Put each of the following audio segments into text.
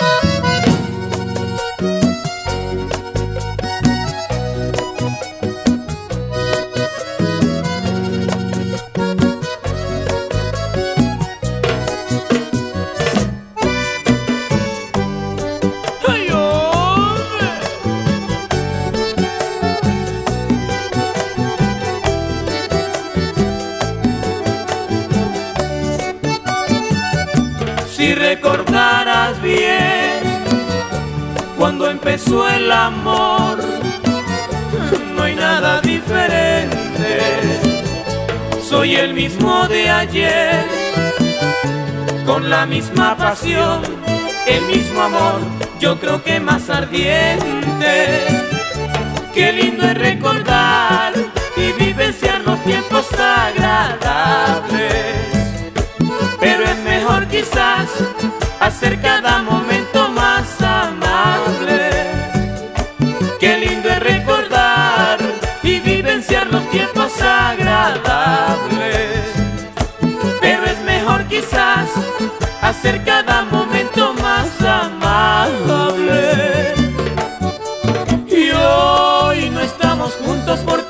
Si recordaras bien cuando empezó el amor, no hay nada diferente. Soy el mismo de ayer, con la misma pasión, el mismo amor, yo creo que más ardiente. Qué lindo es recordar y vivenciar los tiempos agradables, pero es mejor quizás hacer cada momento más amable. Qué lindo es recordar y vivenciar los tiempos agradables, pero es mejor quizás hacer cada momento más amable. Y hoy no estamos juntos por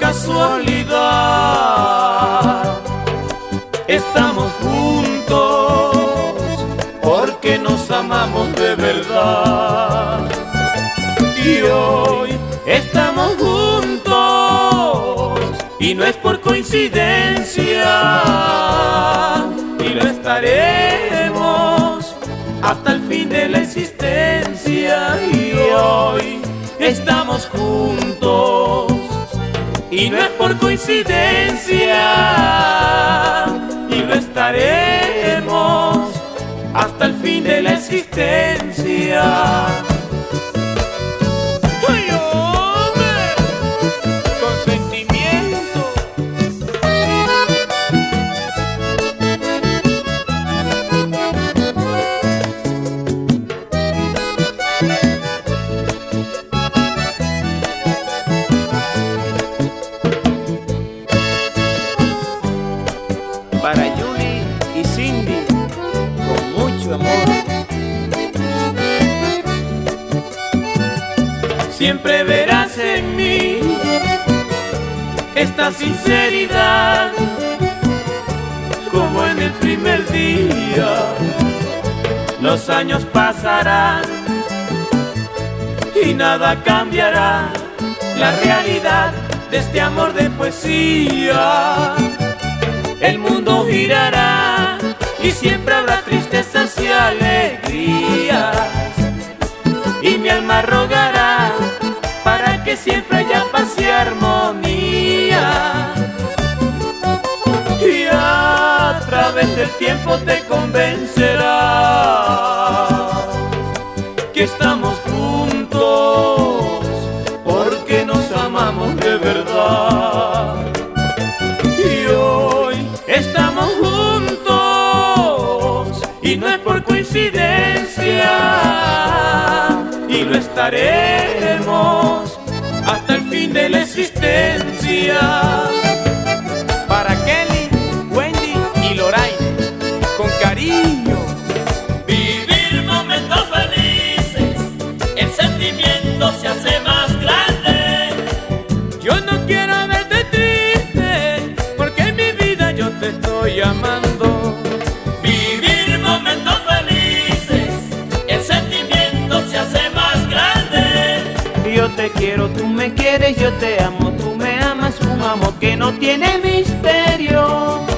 casualidad, estamos juntos porque nos amamos de verdad. Y hoy estamos juntos y no es por coincidencia, y lo estaremos hasta el fin de la existencia. Y hoy estamos juntos y no es por coincidencia, y lo estaremos hasta el fin de la existencia. ¡Ay, hombre! Con sentimiento. Para Julie y Cindy, con mucho amor. Siempre verás en mí esta sinceridad, como en el primer día. Los años pasarán y nada cambiará la realidad de este amor de poesía. El mundo girará y siempre habrá tristezas y alegrías, y mi alma rogará para que siempre haya paz y armonía. Y a través del tiempo te convencerá que estamos juntos porque nos amamos de verdad. Y hoy estamos juntos y no es por coincidencia, y lo estaremos hasta el fin de la existencia. Para Kelly, Wendy y Loraine, con cariño. Vivir momentos felices, el sentimiento se hace más grande. Yo no quiero verte triste, porque en mi vida yo te estoy amando. Vivir momentos felices, el sentimiento se hace más grande. Yo te quiero, tú me quieres, yo te amo, tú me amas, un amor que no tiene misterio.